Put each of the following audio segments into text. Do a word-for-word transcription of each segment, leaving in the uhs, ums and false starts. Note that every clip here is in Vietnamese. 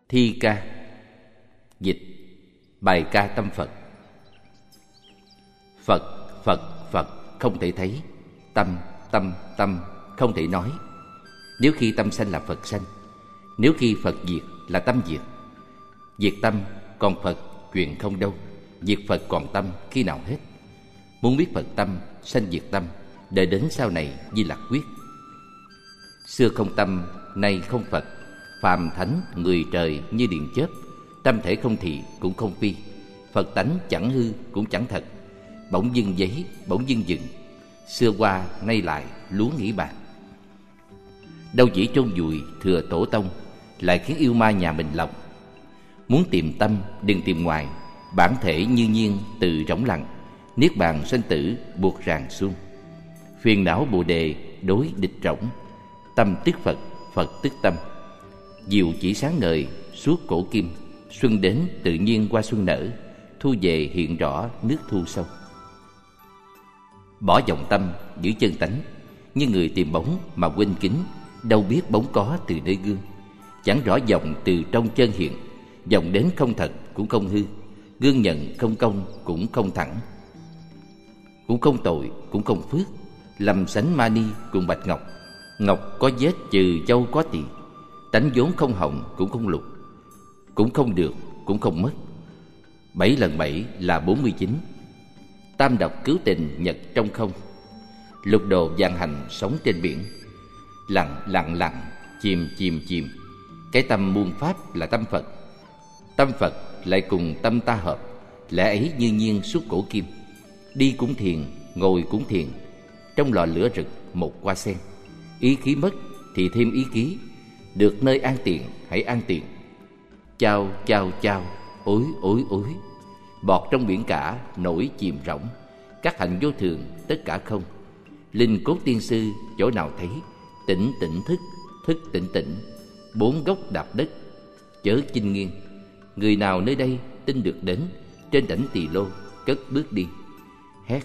Thi ca. Dịch: bài ca tâm Phật. Phật, Phật, Phật không thể thấy. Tâm, tâm, tâm không thể nói. Nếu khi tâm sanh là Phật sanh, nếu khi Phật diệt là tâm diệt. Diệt tâm còn Phật chuyện không đâu, diệt Phật còn tâm khi nào hết. Muốn biết Phật tâm, sanh diệt tâm, đợi đến sau này Di Lặc quyết. Xưa không tâm, nay không Phật, phàm thánh người trời như điện chớp. Tâm thể không thị cũng không phi, Phật tánh chẳng hư cũng chẳng thật. Bỗng dưng giấy, bỗng dưng dựng, xưa qua nay lại lúa nghĩ bạc. Đâu chỉ chôn vùi thừa tổ tông, lại khiến yêu ma nhà mình lòng. Muốn tìm tâm đừng tìm ngoài, bản thể như nhiên từ rỗng lặng. Niết bàn sanh tử buộc ràng xuông, phiền não bồ đề đối địch rỗng. Tâm tức Phật, Phật tức tâm, diệu chỉ sáng ngời suốt cổ kim. Xuân đến tự nhiên qua xuân nở, thu về hiện rõ nước thu sâu. Bỏ vọng tâm giữ chân tánh, như người tìm bóng mà quên kính. Đâu biết bóng có từ nơi gương, chẳng rõ vọng từ trong chân hiện. Vọng đến không thật cũng không hư, gương nhận không công cũng không thẳng. Cũng không tội cũng không phước, lầm sánh mani cùng bạch ngọc. Ngọc có vết trừ châu có tỳ, tánh vốn không hồng cũng không lục. Cũng không được cũng không mất, bảy lần bảy là bốn mươi chín. Tam độc cứu tình nhật trong không, lục đồ vạn hành sống trên biển. Lặng lặng lặng, chìm chìm chìm, cái tâm muôn pháp là tâm Phật. Tâm Phật lại cùng tâm ta hợp, lẽ ấy như nhiên suốt cổ kim. Đi cũng thiền, ngồi cũng thiền, trong lò lửa rực một hoa sen. Ý khí mất thì thêm ý khí, được nơi an tiện hãy an tiện. Chao chao chao, ối ối ối, bọt trong biển cả nổi chìm rỗng. Các hạnh vô thường tất cả không, linh cốt tiên sư chỗ nào thấy. Tỉnh tỉnh thức, thức tỉnh tỉnh, bốn gốc đạp đất chớ chinh nghiêng. Người nào nơi đây tin được đến, trên đảnh tỳ lô cất bước đi. Hét.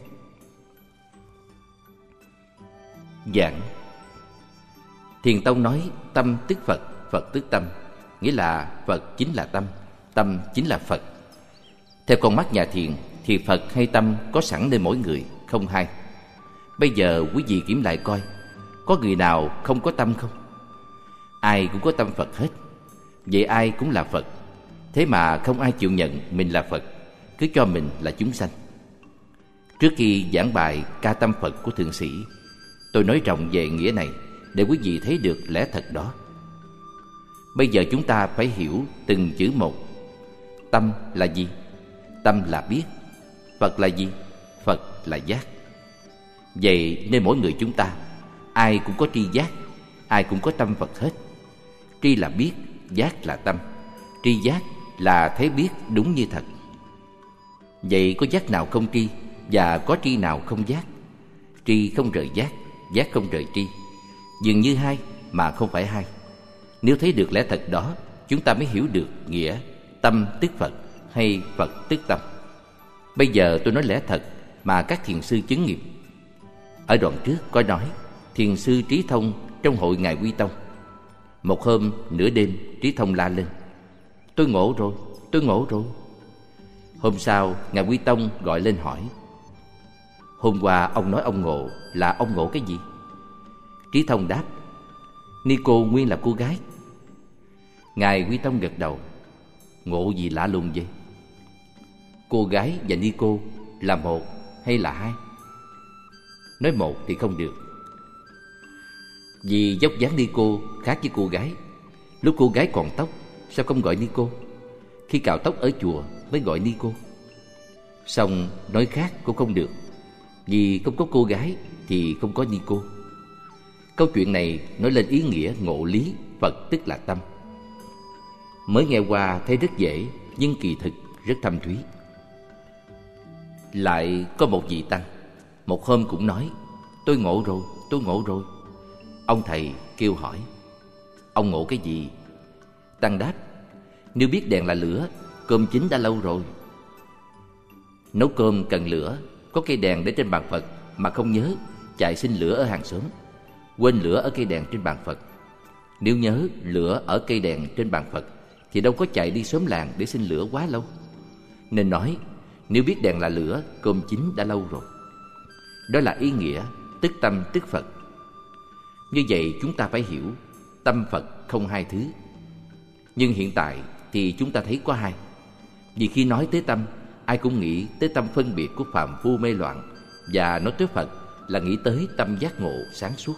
Giảng. Thiền tông nói tâm tức Phật, Phật tức tâm, nghĩa là Phật chính là tâm, tâm chính là Phật. Theo con mắt nhà thiền thì Phật hay tâm có sẵn nơi mỗi người, không hai. Bây giờ quý vị kiểm lại coi, có người nào không có tâm không? Ai cũng có tâm Phật hết. Vậy ai cũng là Phật. Thế mà không ai chịu nhận mình là Phật, cứ cho mình là chúng sanh. Trước khi giảng bài ca tâm Phật của thượng sĩ, tôi nói rộng về nghĩa này để quý vị thấy được lẽ thật đó. Bây giờ chúng ta phải hiểu từng chữ một. Tâm là gì? Tâm là biết. Phật là gì? Phật là giác. Vậy nên mỗi người chúng ta ai cũng có tri giác, ai cũng có tâm Phật hết. Tri là biết, giác là tâm. Tri giác là thấy biết đúng như thật. Vậy có giác nào không tri, và có tri nào không giác? Tri không rời giác, giác không rời tri, dường như hai mà không phải hai. Nếu thấy được lẽ thật đó, chúng ta mới hiểu được nghĩa tâm tức Phật hay Phật tức tâm. Bây giờ tôi nói lẽ thật mà các thiền sư chứng nghiệm. Ở đoạn trước có nói thiền sư Trí Thông trong hội Ngài Quy Tông. Một hôm nửa đêm, Trí Thông la lên: tôi ngộ rồi, tôi ngộ rồi. Hôm sau Ngài Quy Tông gọi lên hỏi: hôm qua ông nói ông ngộ là ông ngộ cái gì? Trí Thông đáp: ni cô nguyên là cô gái. Ngài Quy Tông gật đầu: ngộ gì lạ lùng vậy? Cô gái và ni cô là một hay là hai? Nói một thì không được, vì dốc dáng ni cô khác với cô gái. Lúc cô gái còn tóc sao không gọi ni cô? Khi cạo tóc ở chùa mới gọi ni cô. Xong nói khác cũng không được, vì không có cô gái thì không có ni cô. Câu chuyện này nói lên ý nghĩa ngộ lý Phật tức là tâm. Mới nghe qua thấy rất dễ, nhưng kỳ thực rất thâm thúy. Lại có một vị tăng, một hôm cũng nói: tôi ngộ rồi, tôi ngộ rồi. Ông thầy kêu hỏi: ông ngộ cái gì? Tăng đáp: nếu biết đèn là lửa, cơm chín đã lâu rồi. Nấu cơm cần lửa, có cây đèn để trên bàn Phật mà không nhớ, chạy xin lửa ở hàng xóm, quên lửa ở cây đèn trên bàn Phật. Nếu nhớ lửa ở cây đèn trên bàn Phật thì đâu có chạy đi xóm làng để xin lửa quá lâu. Nên nói, nếu biết đèn là lửa, cơm chín đã lâu rồi. Đó là ý nghĩa tức tâm tức Phật. Như vậy chúng ta phải hiểu tâm Phật không hai thứ. Nhưng hiện tại thì chúng ta thấy có hai. Vì khi nói tới tâm, ai cũng nghĩ tới tâm phân biệt của phàm phu mê loạn, và nói tới Phật là nghĩ tới tâm giác ngộ sáng suốt.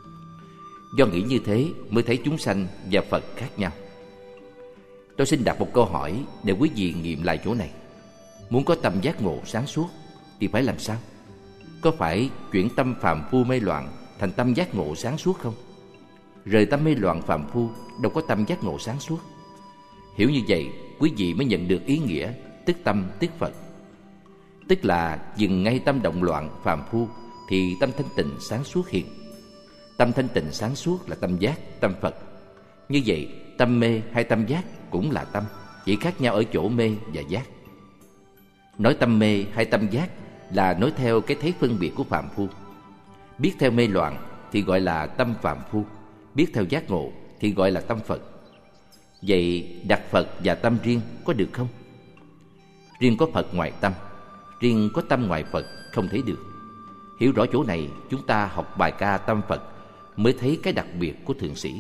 Do nghĩ như thế mới thấy chúng sanh và Phật khác nhau. Tôi xin đặt một câu hỏi để quý vị nghiệm lại chỗ này. Muốn có tâm giác ngộ sáng suốt thì phải làm sao? Có phải chuyển tâm phàm phu mê loạn thành tâm giác ngộ sáng suốt không? Rời tâm mê loạn phàm phu đâu có tâm giác ngộ sáng suốt. Hiểu như vậy, quý vị mới nhận được ý nghĩa tức tâm tức Phật. Tức là dừng ngay tâm động loạn phàm phu thì tâm thanh tịnh sáng suốt hiện. Tâm thanh tịnh sáng suốt là tâm giác, tâm Phật. Như vậy, tâm mê hay tâm giác cũng là tâm, chỉ khác nhau ở chỗ mê và giác. Nói tâm mê hay tâm giác là nói theo cái thấy phân biệt của phàm phu. Biết theo mê loạn thì gọi là tâm phàm phu, biết theo giác ngộ thì gọi là tâm Phật. Vậy đặt Phật và tâm riêng có được không? Riêng có Phật ngoài tâm, riêng có tâm ngoài Phật không thấy được. Hiểu rõ chỗ này, chúng ta học bài ca tâm Phật mới thấy cái đặc biệt của thượng sĩ.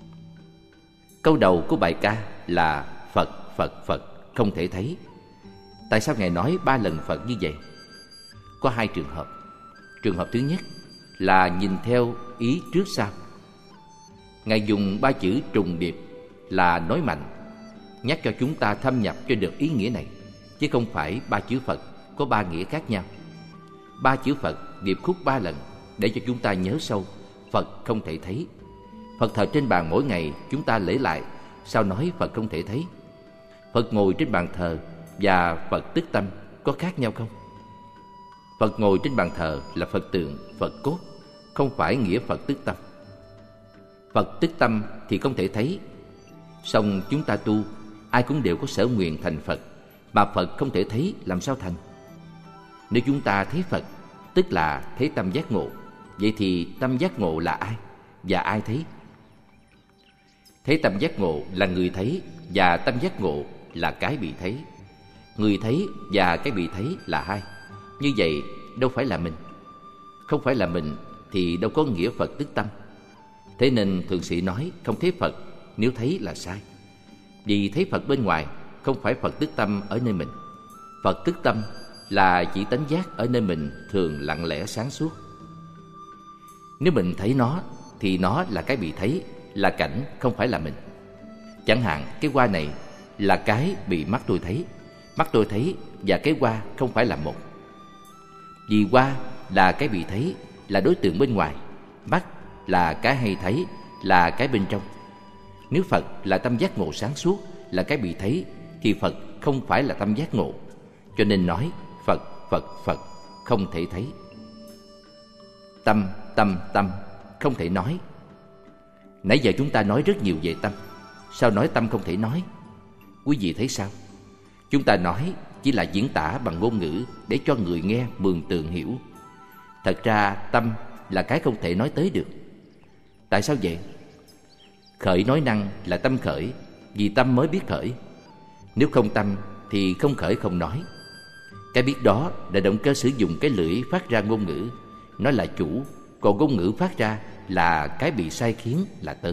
Câu đầu của bài ca là Phật, Phật, Phật không thể thấy. Tại sao Ngài nói ba lần Phật như vậy? Có hai trường hợp. Trường hợp thứ nhất là nhìn theo ý trước sau. Ngài dùng ba chữ trùng điệp là nói mạnh, nhắc cho chúng ta thâm nhập cho được ý nghĩa này, chứ không phải ba chữ Phật có ba nghĩa khác nhau. Ba chữ Phật điệp khúc ba lần để cho chúng ta nhớ sâu Phật không thể thấy. Phật thờ trên bàn mỗi ngày chúng ta lễ lại, sao nói Phật không thể thấy? Phật ngồi trên bàn thờ và Phật tức tâm có khác nhau không? Phật ngồi trên bàn thờ là Phật tượng, Phật cốt, không phải nghĩa Phật tức tâm. Phật tức tâm thì không thể thấy. Song chúng ta tu, ai cũng đều có sở nguyện thành Phật, mà Phật không thể thấy làm sao thành? Nếu chúng ta thấy Phật, tức là thấy tâm giác ngộ. Vậy thì tâm giác ngộ là ai? Và ai thấy? Thấy tâm giác ngộ là người thấy, và tâm giác ngộ là cái bị thấy. Người thấy và cái bị thấy là hai. Như vậy đâu phải là mình. Không phải là mình thì đâu có nghĩa Phật tức tâm. Thế nên thượng sĩ nói không thấy Phật nếu thấy là sai. Vì thấy Phật bên ngoài không phải Phật tức tâm ở nơi mình. Phật tức tâm là chỉ tánh giác ở nơi mình thường lặng lẽ sáng suốt. Nếu mình thấy nó thì nó là cái bị thấy, là cảnh, không phải là mình. Chẳng hạn cái hoa này là cái bị mắt tôi thấy. Mắt tôi thấy và cái hoa không phải là một. Vì hoa là cái bị thấy, là đối tượng bên ngoài. Mắt là cái hay thấy, là cái bên trong. Nếu Phật là tâm giác ngộ sáng suốt, là cái bị thấy, thì Phật không phải là tâm giác ngộ. Cho nên nói Phật, Phật, Phật không thể thấy. Tâm, tâm, tâm không thể nói. Nãy giờ chúng ta nói rất nhiều về tâm. Sao nói tâm không thể nói? Quý vị thấy sao? Chúng ta nói chỉ là diễn tả bằng ngôn ngữ để cho người nghe mường tượng hiểu. Thật ra tâm là cái không thể nói tới được. Tại sao vậy? Khởi nói năng là tâm khởi, vì tâm mới biết khởi. Nếu không tâm thì không khởi không nói. Cái biết đó là động cơ sử dụng cái lưỡi phát ra ngôn ngữ, nó là chủ, còn ngôn ngữ phát ra là cái bị sai khiến, là tớ.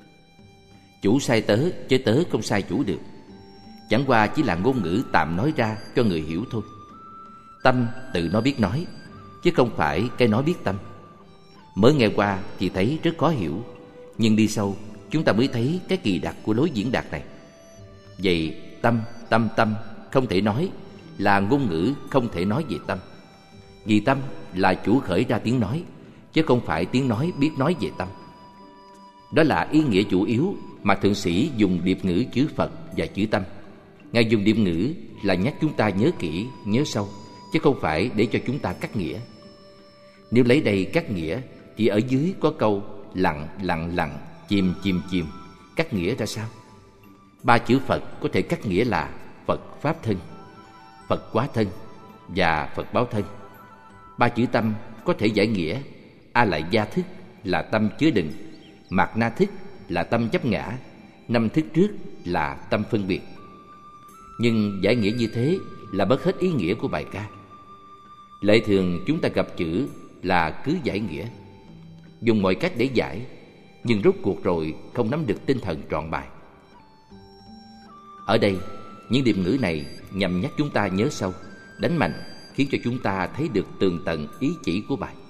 Chủ sai tớ, chứ tớ không sai chủ được. Chẳng qua chỉ là ngôn ngữ tạm nói ra cho người hiểu thôi. Tâm tự nó biết nói, chứ không phải cái nói biết tâm. Mới nghe qua thì thấy rất khó hiểu, nhưng đi sâu chúng ta mới thấy cái kỳ đặc của lối diễn đạt này. Vậy tâm, tâm, tâm không thể nói là ngôn ngữ không thể nói về tâm. Vì tâm là chủ khởi ra tiếng nói, chứ không phải tiếng nói biết nói về tâm. Đó là ý nghĩa chủ yếu mà thượng sĩ dùng điệp ngữ chữ Phật và chữ tâm. Ngài dùng điệp ngữ là nhắc chúng ta nhớ kỹ, nhớ sâu, chứ không phải để cho chúng ta cắt nghĩa. Nếu lấy đây cắt nghĩa thì ở dưới có câu lặng, lặng, lặng, chìm, chìm, chìm. Cắt nghĩa ra sao? Ba chữ Phật có thể cắt nghĩa là Phật Pháp thân, Phật Quá thân và Phật Báo thân. Ba chữ tâm có thể giải nghĩa A lại gia thức là tâm chứa đựng, Mạt na thức là tâm chấp ngã, năm thức trước là tâm phân biệt. Nhưng giải nghĩa như thế là mất hết ý nghĩa của bài ca. Lệ thường chúng ta gặp chữ là cứ giải nghĩa, dùng mọi cách để giải, nhưng rốt cuộc rồi không nắm được tinh thần trọn bài. Ở đây, những điệp ngữ này nhằm nhắc chúng ta nhớ sâu, đánh mạnh, khiến cho chúng ta thấy được tường tận ý chỉ của bài.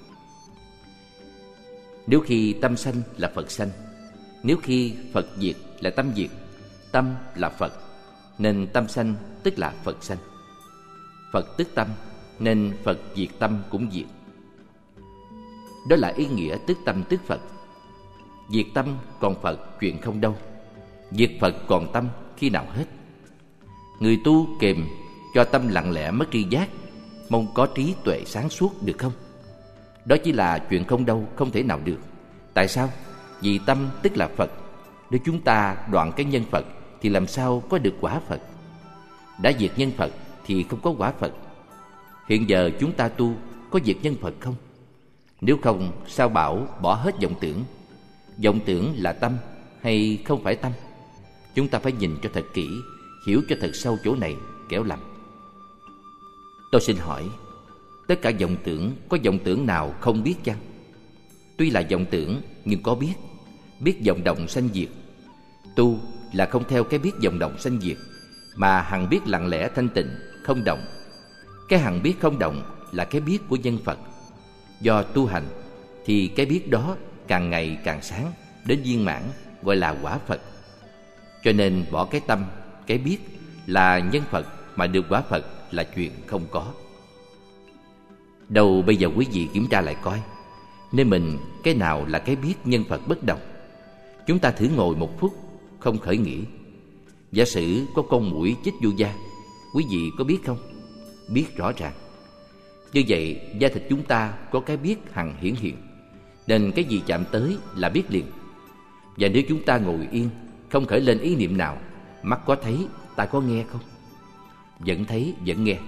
Nếu khi tâm sanh là Phật sanh, nếu khi Phật diệt là tâm diệt, tâm là Phật, nên tâm sanh tức là Phật sanh. Phật tức tâm, nên Phật diệt tâm cũng diệt. Đó là ý nghĩa tức tâm tức Phật. Diệt tâm còn Phật chuyện không đâu, diệt Phật còn tâm khi nào hết. Người tu kèm cho tâm lặng lẽ mất tri giác, mong có trí tuệ sáng suốt được không? Đó chỉ là chuyện không đâu, không thể nào được. Tại sao? Vì tâm tức là Phật. Nếu chúng ta đoạn cái nhân Phật thì làm sao có được quả Phật? Đã diệt nhân Phật thì không có quả Phật. Hiện giờ chúng ta tu có diệt nhân Phật không? Nếu không, sao bảo bỏ hết vọng tưởng? Vọng tưởng là tâm hay không phải tâm? Chúng ta phải nhìn cho thật kỹ, hiểu cho thật sâu chỗ này, kẻo lầm. Tôi xin hỏi, tất cả vọng tưởng có vọng tưởng nào không biết chăng? Tuy là vọng tưởng nhưng có biết, biết vọng động sanh diệt. Tu là không theo cái biết vọng động sanh diệt, mà hằng biết lặng lẽ thanh tịnh, không động. Cái hằng biết không động là cái biết của nhân Phật. Do tu hành thì cái biết đó càng ngày càng sáng, đến viên mãn, gọi là quả Phật. Cho nên bỏ cái tâm, cái biết là nhân Phật mà được quả Phật là chuyện không có. Đâu bây giờ quý vị kiểm tra lại coi, nên mình cái nào là cái biết nhân Phật bất động? Chúng ta thử ngồi một phút không khởi nghĩ. Giả sử có con muỗi chích vô da, quý vị có biết không? Biết rõ ràng. Như vậy da thịt chúng ta có cái biết hằng hiển hiện, nên cái gì chạm tới là biết liền. Và nếu chúng ta ngồi yên, không khởi lên ý niệm nào, mắt có thấy, tai có nghe không? Vẫn thấy, vẫn nghe.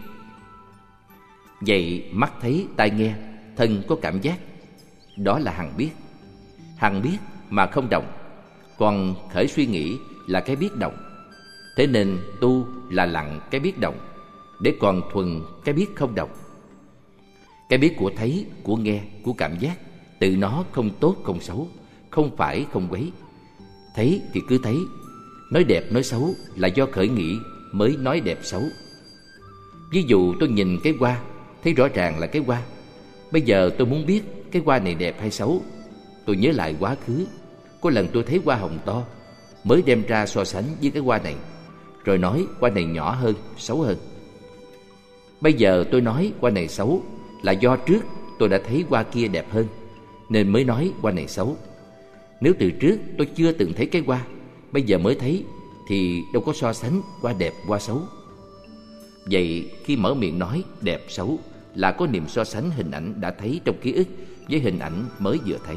Vậy mắt thấy, tai nghe, thân có cảm giác, đó là hằng biết. Hằng biết mà không động, còn khởi suy nghĩ là cái biết động. Thế nên tu là lặng cái biết động, để còn thuần cái biết không động. Cái biết của thấy, của nghe, của cảm giác, tự nó không tốt không xấu, không phải không quấy. Thấy thì cứ thấy, nói đẹp nói xấu là do khởi nghĩ mới nói đẹp xấu. Ví dụ tôi nhìn cái hoa, thấy rõ ràng là cái hoa. Bây giờ tôi muốn biết cái hoa này đẹp hay xấu. Tôi nhớ lại quá khứ, có lần tôi thấy hoa hồng to, mới đem ra so sánh với cái hoa này, rồi nói hoa này nhỏ hơn, xấu hơn. Bây giờ tôi nói hoa này xấu là do trước tôi đã thấy hoa kia đẹp hơn, nên mới nói hoa này xấu. Nếu từ trước tôi chưa từng thấy cái hoa, bây giờ mới thấy, thì đâu có so sánh hoa đẹp hoa xấu. Vậy khi mở miệng nói đẹp xấu là có niệm so sánh hình ảnh đã thấy trong ký ức với hình ảnh mới vừa thấy.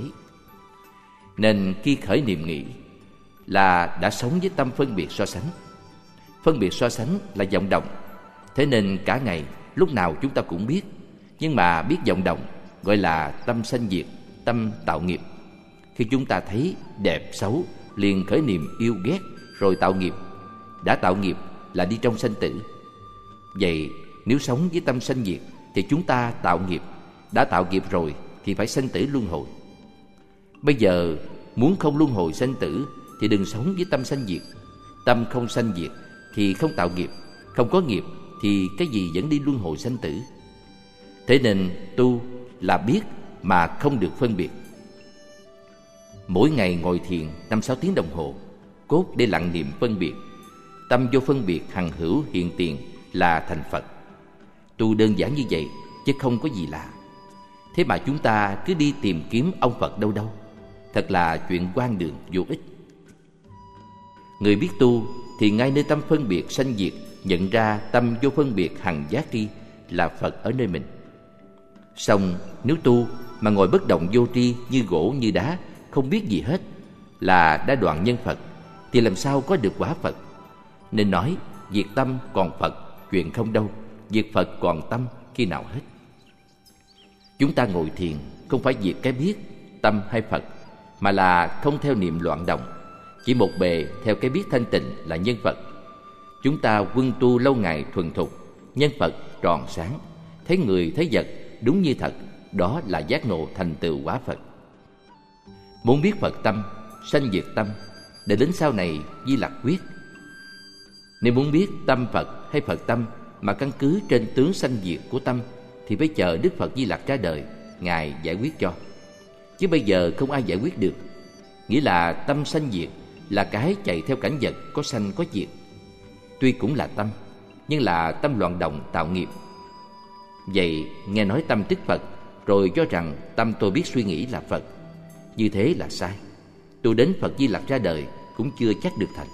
Nên khi khởi niệm nghĩ là đã sống với tâm phân biệt so sánh. Phân biệt so sánh là vọng động. Thế nên cả ngày lúc nào chúng ta cũng biết, nhưng mà biết vọng động gọi là tâm sanh diệt, tâm tạo nghiệp. Khi chúng ta thấy đẹp xấu liền khởi niệm yêu ghét, rồi tạo nghiệp. Đã tạo nghiệp là đi trong sanh tử. Vậy nếu sống với tâm sanh diệt thì chúng ta tạo nghiệp. Đã tạo nghiệp rồi thì phải sanh tử luân hồi. Bây giờ muốn không luân hồi sanh tử thì đừng sống với tâm sanh diệt. Tâm không sanh diệt thì không tạo nghiệp. Không có nghiệp thì cái gì vẫn đi luân hồi sanh tử. Thế nên tu là biết mà không được phân biệt. Mỗi ngày ngồi thiền năm sáu tiếng đồng hồ, cốt để lặng niệm phân biệt. Tâm vô phân biệt hằng hữu hiện tiền là thành Phật. Tu đơn giản như vậy chứ không có gì lạ. Thế mà chúng ta cứ đi tìm kiếm ông Phật đâu đâu. Thật là chuyện hoang đường vô ích. Người biết tu thì ngay nơi tâm phân biệt sanh diệt nhận ra tâm vô phân biệt hằng giác tri là Phật ở nơi mình. Song nếu tu mà ngồi bất động vô tri như gỗ như đá, không biết gì hết, là đã đoạn nhân Phật, thì làm sao có được quả Phật? Nên nói diệt tâm còn Phật chuyện không đâu, diệt Phật còn tâm khi nào hết. Chúng ta ngồi thiền không phải diệt cái biết tâm hay Phật, mà là không theo niệm loạn động, Chỉ một bề theo cái biết thanh tịnh là nhân Phật. Chúng ta quân tu lâu ngày thuần thục, nhân Phật tròn sáng, thấy người thấy vật đúng như thật, đó là giác ngộ thành tựu quả Phật. Muốn biết Phật tâm, sanh diệt tâm, để đến sau này Di Lặc quyết. Nếu muốn biết tâm Phật hay Phật tâm mà căn cứ trên tướng sanh diệt của tâm, thì phải chờ Đức Phật Di Lặc ra đời, Ngài giải quyết cho. Chứ bây giờ không ai giải quyết được. Nghĩa là tâm sanh diệt là cái chạy theo cảnh vật có sanh có diệt. Tuy cũng là tâm, nhưng là tâm loạn động tạo nghiệp. Vậy nghe nói tâm tức Phật, rồi cho rằng tâm tôi biết suy nghĩ là Phật. Như thế là sai. Tôi đến Phật Di Lặc ra đời cũng chưa chắc được thành.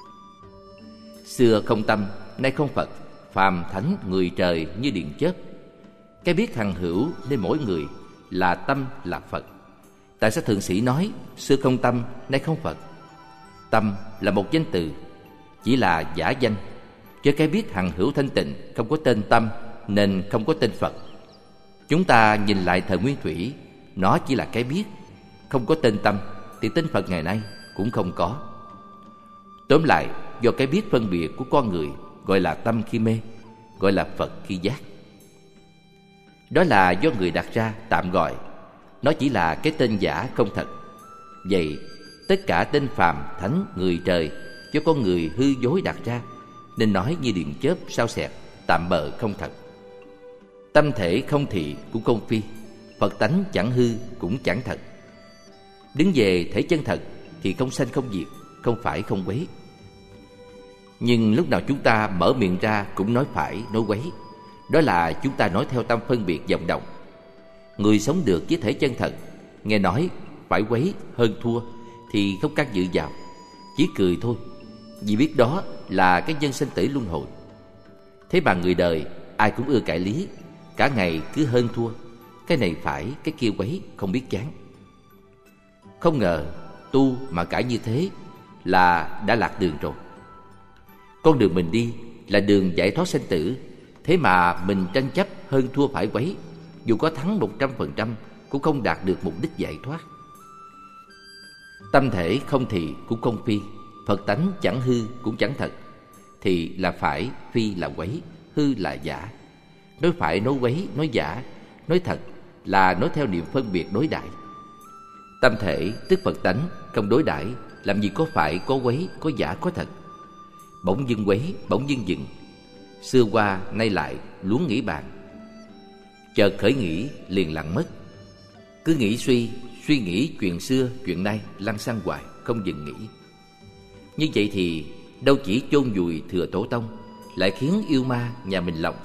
Xưa không tâm, nay không Phật, phàm thánh người trời như điện chớp. Cái biết hằng hữu nên mỗi người là tâm là Phật. Tại sao thượng sĩ nói xưa không tâm, nay không Phật? Tâm là một danh từ, chỉ là giả danh. Chứ cái biết hằng hữu thanh tịnh không có tên tâm, nên không có tên Phật. Chúng ta nhìn lại thời Nguyên Thủy, nó chỉ là cái biết, không có tên tâm, thì tên Phật ngày nay cũng không có. Tóm lại, do cái biết phân biệt của con người gọi là tâm khi mê, gọi là Phật khi giác. Đó là do người đặt ra tạm gọi, nó chỉ là cái tên giả không thật. Vậy tất cả tên phàm thánh người trời do con người hư dối đặt ra, nên nói như điện chớp sao xẹt, tạm bợ không thật. Tâm thể không thị cũng không phi, Phật tánh chẳng hư cũng chẳng thật. Đứng về thể chân thật thì không sanh không diệt, không phải không quấy. Nhưng lúc nào chúng ta mở miệng ra cũng nói phải, nói quấy. Đó là chúng ta nói theo tâm phân biệt vọng động. Người sống được với thể chân thật, nghe nói phải quấy, hơn thua thì không can dự vào, chỉ cười thôi, vì biết đó là cái nhân sinh tử luân hồi. Thế mà người đời ai cũng ưa cãi lý, cả ngày cứ hơn thua, cái này phải, cái kia quấy, không biết chán. Không ngờ tu mà cãi như thế là đã lạc đường rồi. Con đường mình đi là đường giải thoát sanh tử, thế mà mình tranh chấp hơn thua phải quấy, dù có thắng một trăm phần trăm cũng không đạt được mục đích giải thoát. Tâm thể không thị cũng không phi, Phật tánh chẳng hư cũng chẳng thật. Thì là phải, phi là quấy, hư là giả. Nói phải nói quấy, nói giả, nói thật là nói theo niệm phân biệt đối đãi. Tâm thể tức Phật tánh không đối đãi, làm gì có phải, có quấy, có giả, có thật. Bỗng dưng quấy, bỗng dưng dừng, xưa qua nay lại luống nghĩ bàn. Chợt khởi nghĩ liền lặng mất. Cứ nghĩ suy, suy nghĩ chuyện xưa, chuyện nay, lăn xăng hoài, không dừng nghĩ. Như vậy thì đâu chỉ chôn vùi thừa tổ tông, lại khiến yêu ma nhà mình lòng.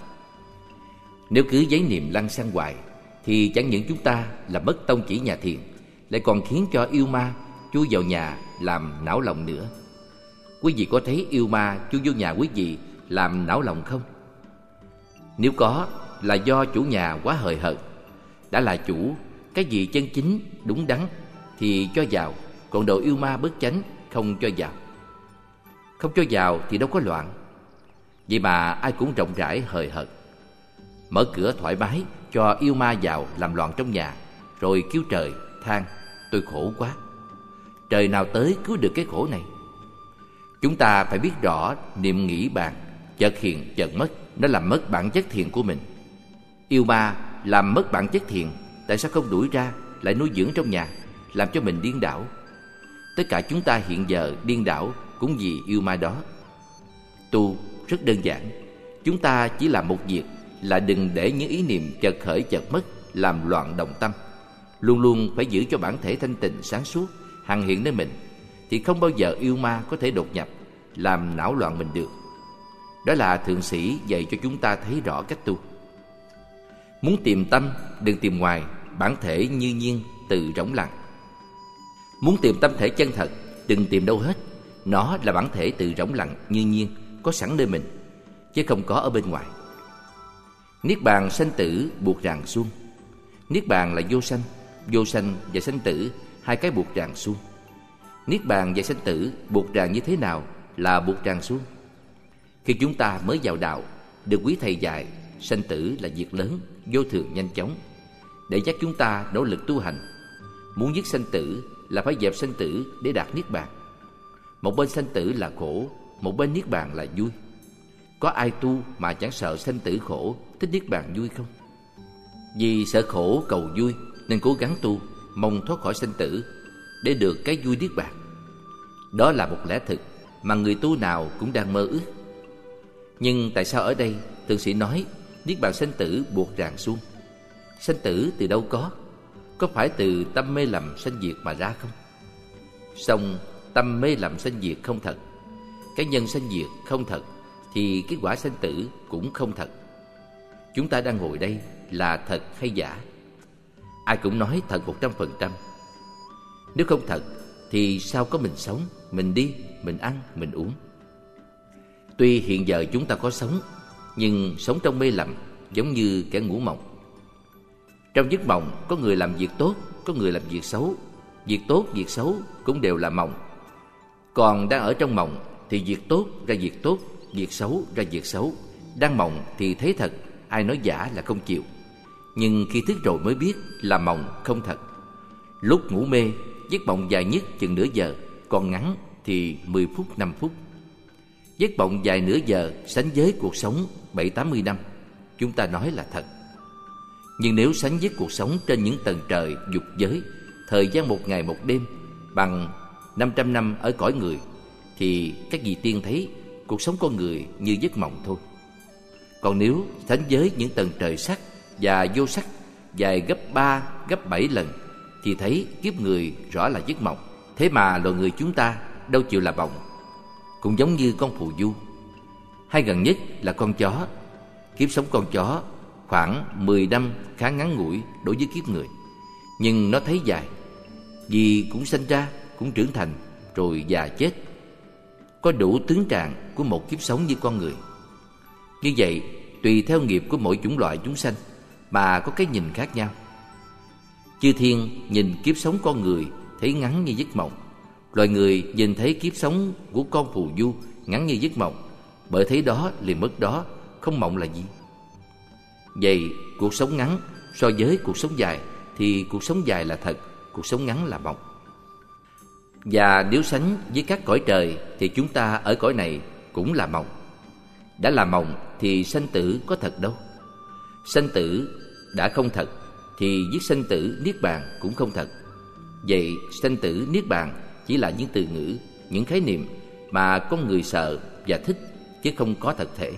Nếu cứ giấy niệm lăn xăng hoài, thì chẳng những chúng ta là mất tông chỉ nhà thiền, lại còn khiến cho yêu ma chui vào nhà làm não lòng nữa. Quý vị có thấy yêu ma chui vô nhà quý vị làm não lòng không? Nếu có, là do chủ nhà quá hời hợt. Đã là chủ, cái gì chân chính, đúng đắn thì cho vào, còn đồ yêu ma bất chánh không cho vào. Không cho vào thì đâu có loạn. Vậy mà ai cũng rộng rãi hời hợt, mở cửa thoải mái cho yêu ma vào làm loạn trong nhà, rồi kêu trời than tôi khổ quá. Trời nào tới cứu được cái khổ này? Chúng ta phải biết rõ niệm nghĩ bàn, chợt hiện chợt mất, nó làm mất bản chất thiện của mình. Yêu ma làm mất bản chất thiện, tại sao không đuổi ra, lại nuôi dưỡng trong nhà, làm cho mình điên đảo? Tất cả chúng ta hiện giờ điên đảo cũng vì yêu ma đó. Tu rất đơn giản, chúng ta chỉ làm một việc là đừng để những ý niệm chợt khởi chợt mất làm loạn động tâm. Luôn luôn phải giữ cho bản thể thanh tịnh sáng suốt, hằng hiện nơi mình, thì không bao giờ yêu ma có thể đột nhập làm não loạn mình được. Đó là thượng sĩ dạy cho chúng ta thấy rõ cách tu. Muốn tìm tâm, đừng tìm ngoài, bản thể như nhiên từ rỗng lặng. Muốn tìm tâm thể chân thật, đừng tìm đâu hết, nó là bản thể từ rỗng lặng như nhiên, có sẵn nơi mình, chứ không có ở bên ngoài. Niết bàn sanh tử buộc ràng suông. Niết bàn là vô sanh, vô sanh và sanh tử, hai cái buộc ràng suông. Niết bàn và sanh tử buộc ràng như thế nào là buộc ràng suông? Khi chúng ta mới vào đạo, được quý thầy dạy sanh tử là việc lớn, vô thường nhanh chóng, để dắt chúng ta nỗ lực tu hành. Muốn dứt sanh tử là phải dẹp sanh tử để đạt niết bàn. Một bên sanh tử là khổ, một bên niết bàn là vui. Có ai tu mà chẳng sợ sanh tử khổ, thích niết bàn vui không? Vì sợ khổ cầu vui nên cố gắng tu, mong thoát khỏi sanh tử để được cái vui niết bàn. Đó là một lẽ thực mà người tu nào cũng đang mơ ước. Nhưng tại sao ở đây thượng sĩ nói niết bàn sanh tử buộc ràng suông? Sanh tử từ đâu có? Có phải từ tâm mê lầm sanh diệt mà ra không? Song tâm mê lầm sanh diệt không thật, cái nhân sanh diệt không thật, thì cái quả sanh tử cũng không thật. Chúng ta đang ngồi đây là thật hay giả? Ai cũng nói thật một trăm phần trăm. Nếu không thật thì sao có mình sống, mình đi, mình ăn, mình uống? Tuy hiện giờ chúng ta có sống, nhưng sống trong mê lầm, giống như kẻ ngủ mộng. Trong giấc mộng có người làm việc tốt, có người làm việc xấu. Việc tốt, việc xấu cũng đều là mộng. Còn đang ở trong mộng thì việc tốt ra việc tốt, việc xấu ra việc xấu. Đang mộng thì thấy thật, ai nói giả là không chịu. Nhưng khi thức rồi mới biết là mộng không thật. Lúc ngủ mê, giấc mộng dài nhất chừng nửa giờ, còn ngắn thì mười phút, năm phút. Giấc mộng dài nửa giờ sánh với cuộc sống bảy tám mươi năm, chúng ta nói là thật. Nhưng nếu sánh với cuộc sống trên những tầng trời dục giới, thời gian một ngày một đêm bằng năm trăm năm ở cõi người, thì các vị tiên thấy cuộc sống con người như giấc mộng thôi. Còn nếu sánh với những tầng trời sắc và vô sắc dài gấp ba, gấp bảy lần, thì thấy kiếp người rõ là giấc mộng. Thế mà loài người chúng ta đâu chịu là mộng. Cũng giống như con phù du, hay gần nhất là con chó. Kiếp sống con chó khoảng mười năm khá ngắn ngủi đối với kiếp người, nhưng nó thấy dài, vì cũng sinh ra, cũng trưởng thành, rồi già chết, có đủ tướng trạng của một kiếp sống như con người. Như vậy, tùy theo nghiệp của mỗi chủng loại chúng sanh mà có cái nhìn khác nhau. Chư thiên nhìn kiếp sống con người thấy ngắn như giấc mộng. Loài người nhìn thấy kiếp sống của con phù du ngắn như giấc mộng, bởi thấy đó liền mất đó, không mộng là gì. Vậy cuộc sống ngắn so với cuộc sống dài thì cuộc sống dài là thật, cuộc sống ngắn là mộng. Và nếu sánh với các cõi trời thì chúng ta ở cõi này cũng là mộng. Đã là mộng thì sanh tử có thật đâu. Sanh tử đã không thật thì với sanh tử niết bàn cũng không thật. Vậy sanh tử niết bàn chỉ là những từ ngữ, những khái niệm mà con người sợ và thích, chứ không có thật thể.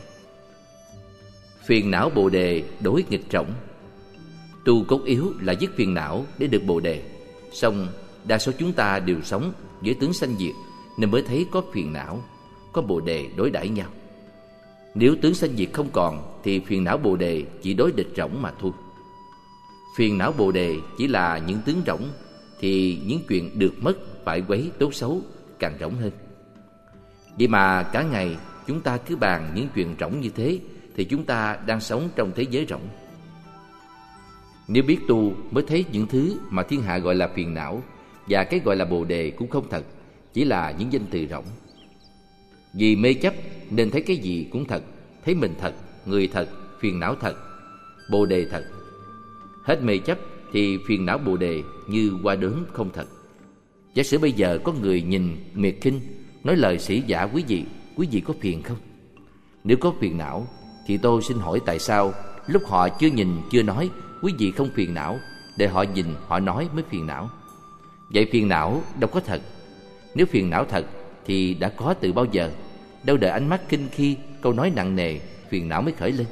Phiền não bồ đề đối nghịch rỗng. Tu cốt yếu là dứt phiền não để được bồ đề. Song đa số chúng ta đều sống với tướng sanh diệt, nên mới thấy có phiền não, có bồ đề đối đãi nhau. Nếu tướng sanh diệt không còn thì phiền não bồ đề chỉ đối địch rỗng mà thôi. Phiền não bồ đề chỉ là những tướng rỗng, thì những chuyện được mất, phải quấy, tốt xấu càng rỗng hơn. Vậy mà cả ngày chúng ta cứ bàn những chuyện rỗng như thế, thì chúng ta đang sống trong thế giới rỗng. Nếu biết tu mới thấy những thứ mà thiên hạ gọi là phiền não và cái gọi là bồ đề cũng không thật, chỉ là những danh từ rỗng. Vì mê chấp nên thấy cái gì cũng thật, thấy mình thật, người thật, phiền não thật, bồ đề thật. Hết mê chấp thì phiền não bồ đề như hoa đốm không thật. Giả sử bây giờ có người nhìn miệt khinh, nói lời sĩ giả quý vị, quý vị có phiền không? Nếu có phiền não thì tôi xin hỏi tại sao lúc họ chưa nhìn chưa nói quý vị không phiền não, để họ nhìn họ nói mới phiền não? Vậy phiền não đâu có thật. Nếu phiền não thật thì đã có từ bao giờ, đâu đợi ánh mắt khinh khi, câu nói nặng nề, phiền não mới khởi lên.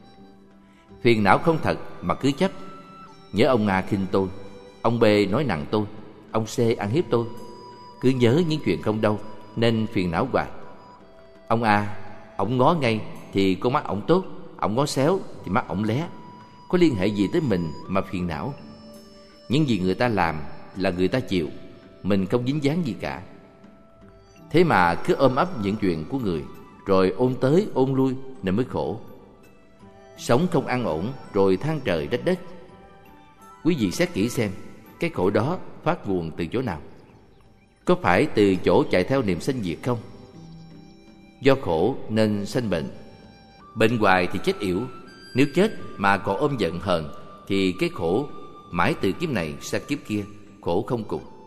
Phiền não không thật mà cứ chấp. Nhớ ông A khinh tôi, ông B nói nặng tôi, ông C ăn hiếp tôi. Cứ nhớ những chuyện không đâu nên phiền não hoài. Ông A, ổng ngó ngay thì con mắt ổng tốt, ổng ngó xéo thì mắt ổng lé. Có liên hệ gì tới mình mà phiền não? Những gì người ta làm là người ta chịu, mình không dính dáng gì cả. Thế mà cứ ôm ấp những chuyện của người, rồi ôm tới ôm lui nên mới khổ. Sống không an ổn rồi than trời trách đất. Quý vị xét kỹ xem, cái khổ đó phát nguồn từ chỗ nào? Có phải từ chỗ chạy theo niềm sanh diệt không? Do khổ nên sanh bệnh. Bệnh hoài thì chết yểu. Nếu chết mà còn ôm giận hờn thì cái khổ mãi từ kiếp này sang kiếp kia, khổ không cùng.